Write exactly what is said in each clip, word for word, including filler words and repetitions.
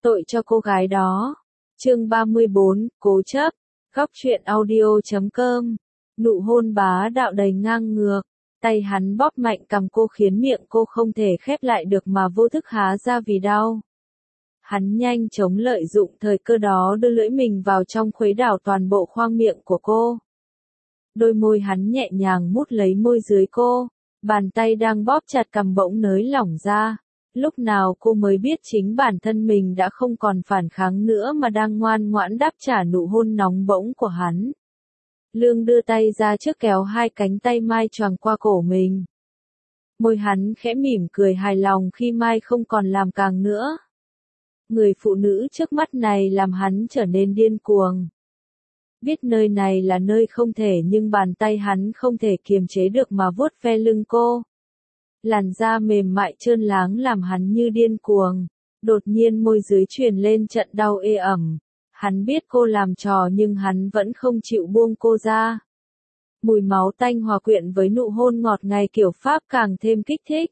Tội cho cô gái đó. Chương ba mươi bốn, cố chấp. Góc truyện audio chấm com. Nụ hôn bá đạo đầy ngang ngược. Tay hắn bóp mạnh cằm cô khiến miệng cô không thể khép lại được mà vô thức há ra vì đau. Hắn nhanh chóng lợi dụng thời cơ đó đưa lưỡi mình vào trong khuấy đảo toàn bộ khoang miệng của cô. Đôi môi hắn nhẹ nhàng mút lấy môi dưới cô, bàn tay đang bóp chặt cằm bỗng nới lỏng ra. Lúc nào cô mới biết chính bản thân mình đã không còn phản kháng nữa mà đang ngoan ngoãn đáp trả nụ hôn nóng bỗng của hắn. Lương đưa tay ra trước kéo hai cánh tay Mai choàng qua cổ mình. Môi hắn khẽ mỉm cười hài lòng khi Mai không còn làm càng nữa. Người phụ nữ trước mắt này làm hắn trở nên điên cuồng. Biết nơi này là nơi không thể nhưng bàn tay hắn không thể kiềm chế được mà vuốt ve lưng cô. Làn da mềm mại trơn láng làm hắn như điên cuồng. Đột nhiên môi dưới truyền lên trận đau ê ẩm. Hắn biết cô làm trò nhưng hắn vẫn không chịu buông cô ra. Mùi máu tanh hòa quyện với nụ hôn ngọt ngào kiểu Pháp càng thêm kích thích.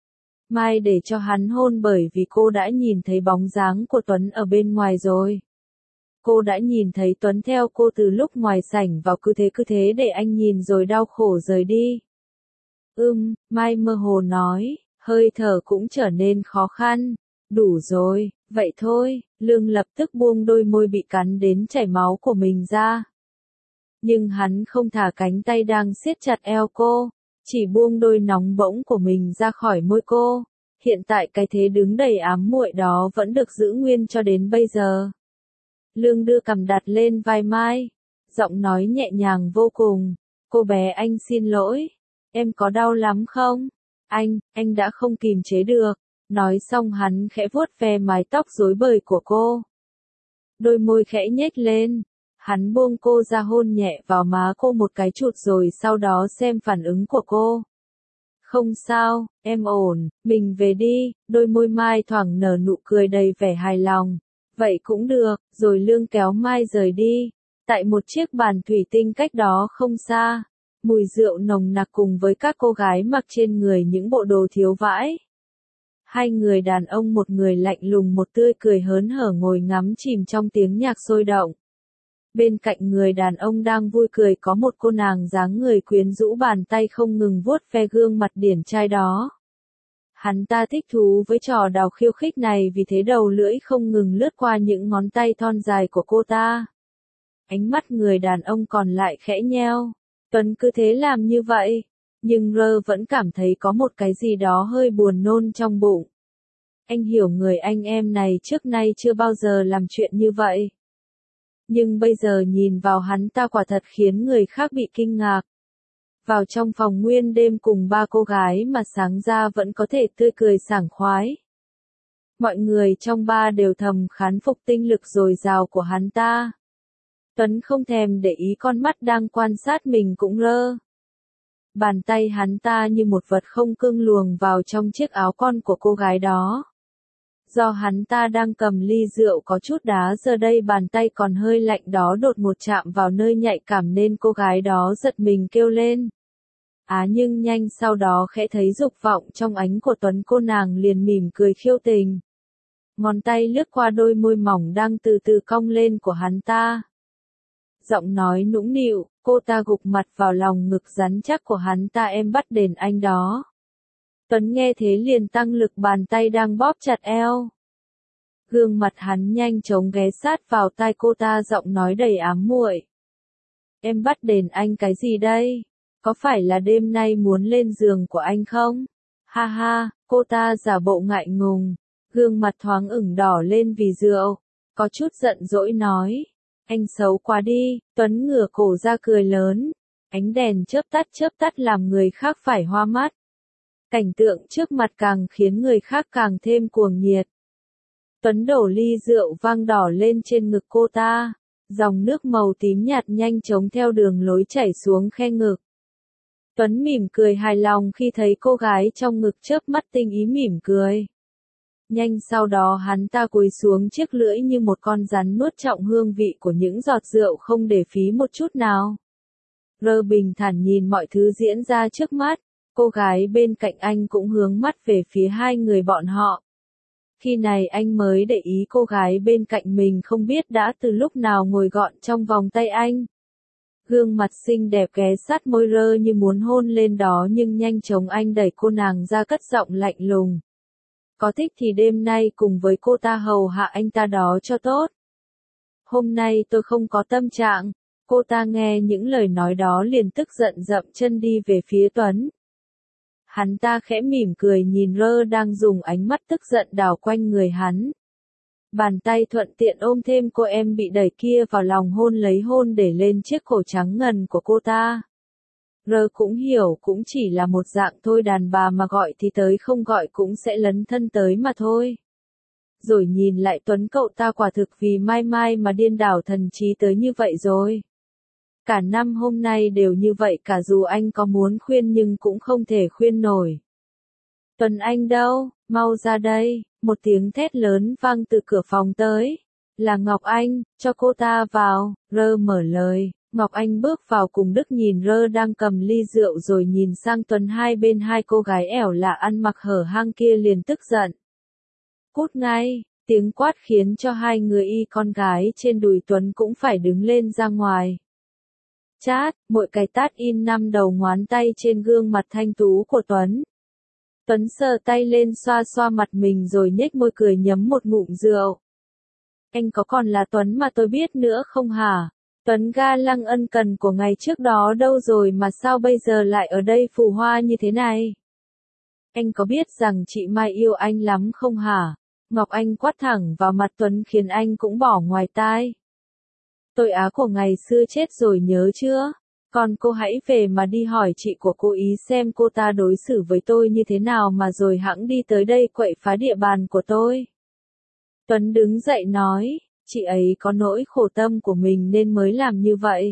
Mai để cho hắn hôn bởi vì cô đã nhìn thấy bóng dáng của Tuấn ở bên ngoài rồi. Cô đã nhìn thấy Tuấn theo cô từ lúc ngoài sảnh vào, cứ thế cứ thế để anh nhìn rồi đau khổ rời đi. Ừm, Mai mơ hồ nói, hơi thở cũng trở nên khó khăn. Đủ rồi, vậy thôi. Lương lập tức buông đôi môi bị cắn đến chảy máu của mình ra. Nhưng hắn không thả cánh tay đang siết chặt eo cô, chỉ buông đôi nóng bỗng của mình ra khỏi môi cô. Hiện tại cái thế đứng đầy ám muội đó vẫn được giữ nguyên cho đến bây giờ. Lương đưa cằm đặt lên vai Mai, giọng nói nhẹ nhàng vô cùng. Cô bé anh xin lỗi, em có đau lắm không? Anh, anh đã không kìm chế được. Nói xong hắn khẽ vuốt ve mái tóc rối bời của cô. Đôi môi khẽ nhếch lên. Hắn buông cô ra hôn nhẹ vào má cô một cái chụt rồi sau đó xem phản ứng của cô. Không sao, em ổn, mình về đi. Đôi môi Mai thoảng nở nụ cười đầy vẻ hài lòng. Vậy cũng được, rồi Lương kéo Mai rời đi. Tại một chiếc bàn thủy tinh cách đó không xa, mùi rượu nồng nặc cùng với các cô gái mặc trên người những bộ đồ thiếu vãi. Hai người đàn ông, một người lạnh lùng một tươi cười hớn hở ngồi ngắm chìm trong tiếng nhạc sôi động. Bên cạnh người đàn ông đang vui cười có một cô nàng dáng người quyến rũ, bàn tay không ngừng vuốt ve gương mặt điển trai đó. Hắn ta thích thú với trò đào khiêu khích này, vì thế đầu lưỡi không ngừng lướt qua những ngón tay thon dài của cô ta. Ánh mắt người đàn ông còn lại khẽ nheo. Tuấn cứ thế làm như vậy. Nhưng Rơ vẫn cảm thấy có một cái gì đó hơi buồn nôn trong bụng. Anh hiểu người anh em này trước nay chưa bao giờ làm chuyện như vậy. Nhưng bây giờ nhìn vào hắn ta quả thật khiến người khác bị kinh ngạc. Vào trong phòng nguyên đêm cùng ba cô gái mà sáng ra vẫn có thể tươi cười sảng khoái. Mọi người trong ba đều thầm thán phục tinh lực dồi dào của hắn ta. Tuấn không thèm để ý con mắt đang quan sát mình cũng Rơ. Bàn tay hắn ta như một vật không cương luồng vào trong chiếc áo con của cô gái đó. Do hắn ta đang cầm ly rượu có chút đá, giờ đây bàn tay còn hơi lạnh đó đột ngột chạm vào nơi nhạy cảm nên cô gái đó giật mình kêu lên. Á à, nhưng nhanh sau đó khẽ thấy dục vọng trong ánh của Tuấn, cô nàng liền mỉm cười khiêu tình. Ngón tay lướt qua đôi môi mỏng đang từ từ cong lên của hắn ta. Giọng nói nũng nịu, cô ta gục mặt vào lòng ngực rắn chắc của hắn ta, em bắt đền anh đó. Tuấn nghe thế liền tăng lực, bàn tay đang bóp chặt eo. Gương mặt hắn nhanh chóng ghé sát vào tai cô ta, giọng nói đầy ám muội. Em bắt đền anh cái gì đây? Có phải là đêm nay muốn lên giường của anh không? Ha ha, cô ta giả bộ ngại ngùng, gương mặt thoáng ửng đỏ lên vì rượu, có chút giận dỗi nói. Anh xấu quá đi. Tuấn ngửa cổ ra cười lớn. Ánh đèn chớp tắt chớp tắt làm người khác phải hoa mắt. Cảnh tượng trước mặt càng khiến người khác càng thêm cuồng nhiệt. Tuấn đổ ly rượu vang đỏ lên trên ngực cô ta. Dòng nước màu tím nhạt nhanh chóng theo đường lối chảy xuống khe ngực. Tuấn mỉm cười hài lòng khi thấy cô gái trong ngực chớp mắt tinh ý mỉm cười. Nhanh sau đó hắn ta cúi xuống, chiếc lưỡi như một con rắn nuốt trọn hương vị của những giọt rượu không để phí một chút nào. Rơ bình thản nhìn mọi thứ diễn ra trước mắt, cô gái bên cạnh anh cũng hướng mắt về phía hai người bọn họ. Khi này anh mới để ý cô gái bên cạnh mình không biết đã từ lúc nào ngồi gọn trong vòng tay anh. Gương mặt xinh đẹp ghé sát môi rơ như muốn hôn lên đó nhưng nhanh chóng anh đẩy cô nàng ra cất giọng lạnh lùng. Có thích thì đêm nay cùng với cô ta hầu hạ anh ta đó cho tốt. Hôm nay tôi không có tâm trạng. Cô ta nghe những lời nói đó liền tức giận dậm chân đi về phía Tuấn. Hắn ta khẽ mỉm cười nhìn rơ đang dùng ánh mắt tức giận đảo quanh người hắn. Bàn tay thuận tiện ôm thêm cô em bị đẩy kia vào lòng hôn lấy hôn để lên chiếc cổ trắng ngần của cô ta. Rơ cũng hiểu cũng chỉ là một dạng thôi, đàn bà mà gọi thì tới, không gọi cũng sẽ lấn thân tới mà thôi. Rồi nhìn lại Tuấn, cậu ta quả thực vì Mai Mai mà điên đảo thần trí tới như vậy rồi. Cả năm hôm nay đều như vậy cả, dù anh có muốn khuyên nhưng cũng không thể khuyên nổi. Tuấn anh đâu, mau ra đây, một tiếng thét lớn vang từ cửa phòng tới. Là Ngọc Anh, cho cô ta vào, Rơ mở lời. Ngọc Anh bước vào cùng Đức nhìn Rơ đang cầm ly rượu rồi nhìn sang Tuấn, hai bên hai cô gái ẻo lả ăn mặc hở hang kia liền tức giận. Cút ngay, tiếng quát khiến cho hai người y con gái trên đùi Tuấn cũng phải đứng lên ra ngoài. Chát, mỗi cái tát in năm đầu ngón tay trên gương mặt thanh tú của Tuấn. Tuấn sờ tay lên xoa xoa mặt mình rồi nhếch môi cười nhấm một ngụm rượu. Anh có còn là Tuấn mà tôi biết nữa không hả? Tuấn ga lăng ân cần của ngày trước đó đâu rồi mà sao bây giờ lại ở đây phù hoa như thế này? Anh có biết rằng chị Mai yêu anh lắm không hả? Ngọc Anh quát thẳng vào mặt Tuấn khiến anh cũng bỏ ngoài tai. Tôi á của ngày xưa chết rồi nhớ chưa? Còn cô hãy về mà đi hỏi chị của cô ý xem cô ta đối xử với tôi như thế nào mà rồi hẵng đi tới đây quậy phá địa bàn của tôi. Tuấn đứng dậy nói, chị ấy có nỗi khổ tâm của mình nên mới làm như vậy.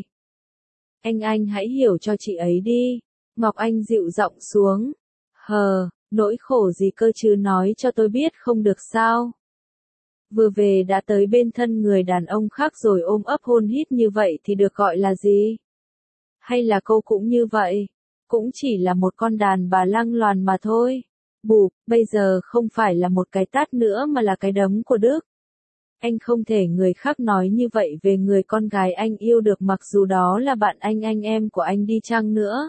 Anh anh hãy hiểu cho chị ấy đi. Ngọc Anh dịu giọng xuống. Hờ, nỗi khổ gì cơ chứ, nói cho tôi biết không được sao? Vừa về đã tới bên thân người đàn ông khác rồi ôm ấp hôn hít như vậy thì được gọi là gì? Hay là cô cũng như vậy? Cũng chỉ là một con đàn bà lăng loàn mà thôi. Bụp, bây giờ không phải là một cái tát nữa mà là cái đấm của Đức. Anh không thể người khác nói như vậy về người con gái anh yêu được mặc dù đó là bạn anh anh em của anh đi chăng nữa.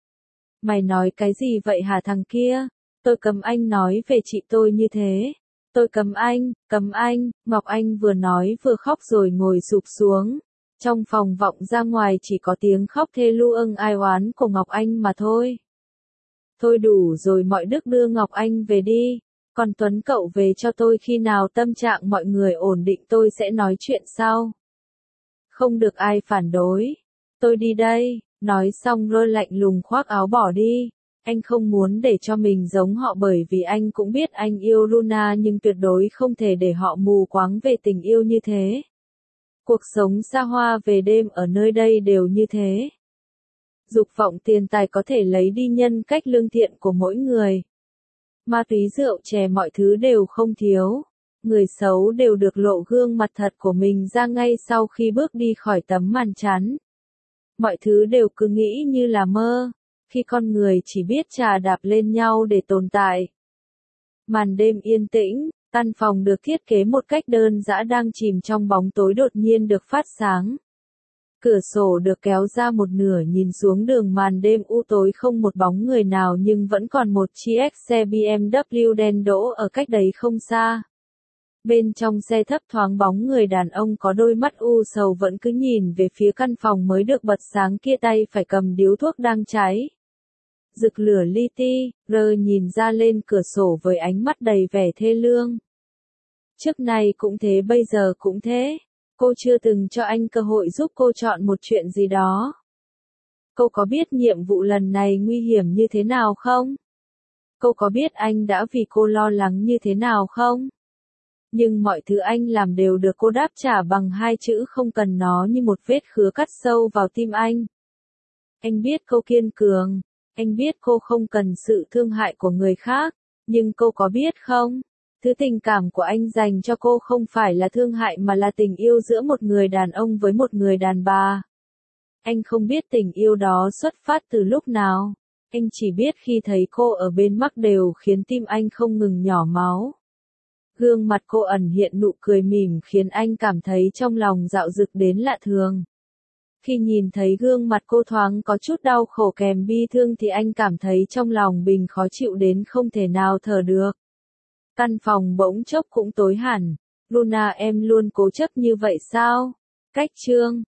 Mày nói cái gì vậy hả thằng kia? Tôi cấm anh nói về chị tôi như thế. Tôi cấm anh, cấm anh, Ngọc Anh vừa nói vừa khóc rồi ngồi sụp xuống. Trong phòng vọng ra ngoài chỉ có tiếng khóc thê lu ưng ai oán của Ngọc Anh mà thôi. Thôi đủ rồi mọi Đức, đưa Ngọc Anh về đi. Còn Tuấn cậu về cho tôi, khi nào tâm trạng mọi người ổn định tôi sẽ nói chuyện sau. Không được ai phản đối. Tôi đi đây, nói xong Rơ lạnh lùng khoác áo bỏ đi. Anh không muốn để cho mình giống họ bởi vì anh cũng biết anh yêu Luna nhưng tuyệt đối không thể để họ mù quáng về tình yêu như thế. Cuộc sống xa hoa về đêm ở nơi đây đều như thế. Dục vọng tiền tài có thể lấy đi nhân cách lương thiện của mỗi người. Ma túy rượu chè mọi thứ đều không thiếu. Người xấu đều được lộ gương mặt thật của mình ra ngay sau khi bước đi khỏi tấm màn chắn. Mọi thứ đều cứ nghĩ như là mơ. Khi con người chỉ biết chà đạp lên nhau để tồn tại. Màn đêm yên tĩnh, căn phòng được thiết kế một cách đơn giản đang chìm trong bóng tối đột nhiên được phát sáng. Cửa sổ được kéo ra một nửa nhìn xuống đường màn đêm u tối không một bóng người nào nhưng vẫn còn một chiếc xe bê em vê đen đỗ ở cách đấy không xa. Bên trong xe thấp thoáng bóng người đàn ông có đôi mắt u sầu vẫn cứ nhìn về phía căn phòng mới được bật sáng kia, tay phải cầm điếu thuốc đang cháy. Rực lửa li ti, Rơ nhìn ra lên cửa sổ với ánh mắt đầy vẻ thê lương. Trước này cũng thế, bây giờ cũng thế. Cô chưa từng cho anh cơ hội giúp cô chọn một chuyện gì đó. Cô có biết nhiệm vụ lần này nguy hiểm như thế nào không? Cô có biết anh đã vì cô lo lắng như thế nào không? Nhưng mọi thứ anh làm đều được cô đáp trả bằng hai chữ không cần, nó như một vết khứa cắt sâu vào tim anh. Anh biết cô kiên cường. Anh biết cô không cần sự thương hại của người khác. Nhưng cô có biết không? Thứ tình cảm của anh dành cho cô không phải là thương hại mà là tình yêu giữa một người đàn ông với một người đàn bà. Anh không biết tình yêu đó xuất phát từ lúc nào. Anh chỉ biết khi thấy cô ở bên mắt đều khiến tim anh không ngừng nhỏ máu. Gương mặt cô ẩn hiện nụ cười mỉm khiến anh cảm thấy trong lòng dạo dực đến lạ thường. Khi nhìn thấy gương mặt cô thoáng có chút đau khổ kèm bi thương thì anh cảm thấy trong lòng mình khó chịu đến không thể nào thở được. Căn phòng bỗng chốc cũng tối hẳn. Luna, em luôn cố chấp như vậy sao? Cách chương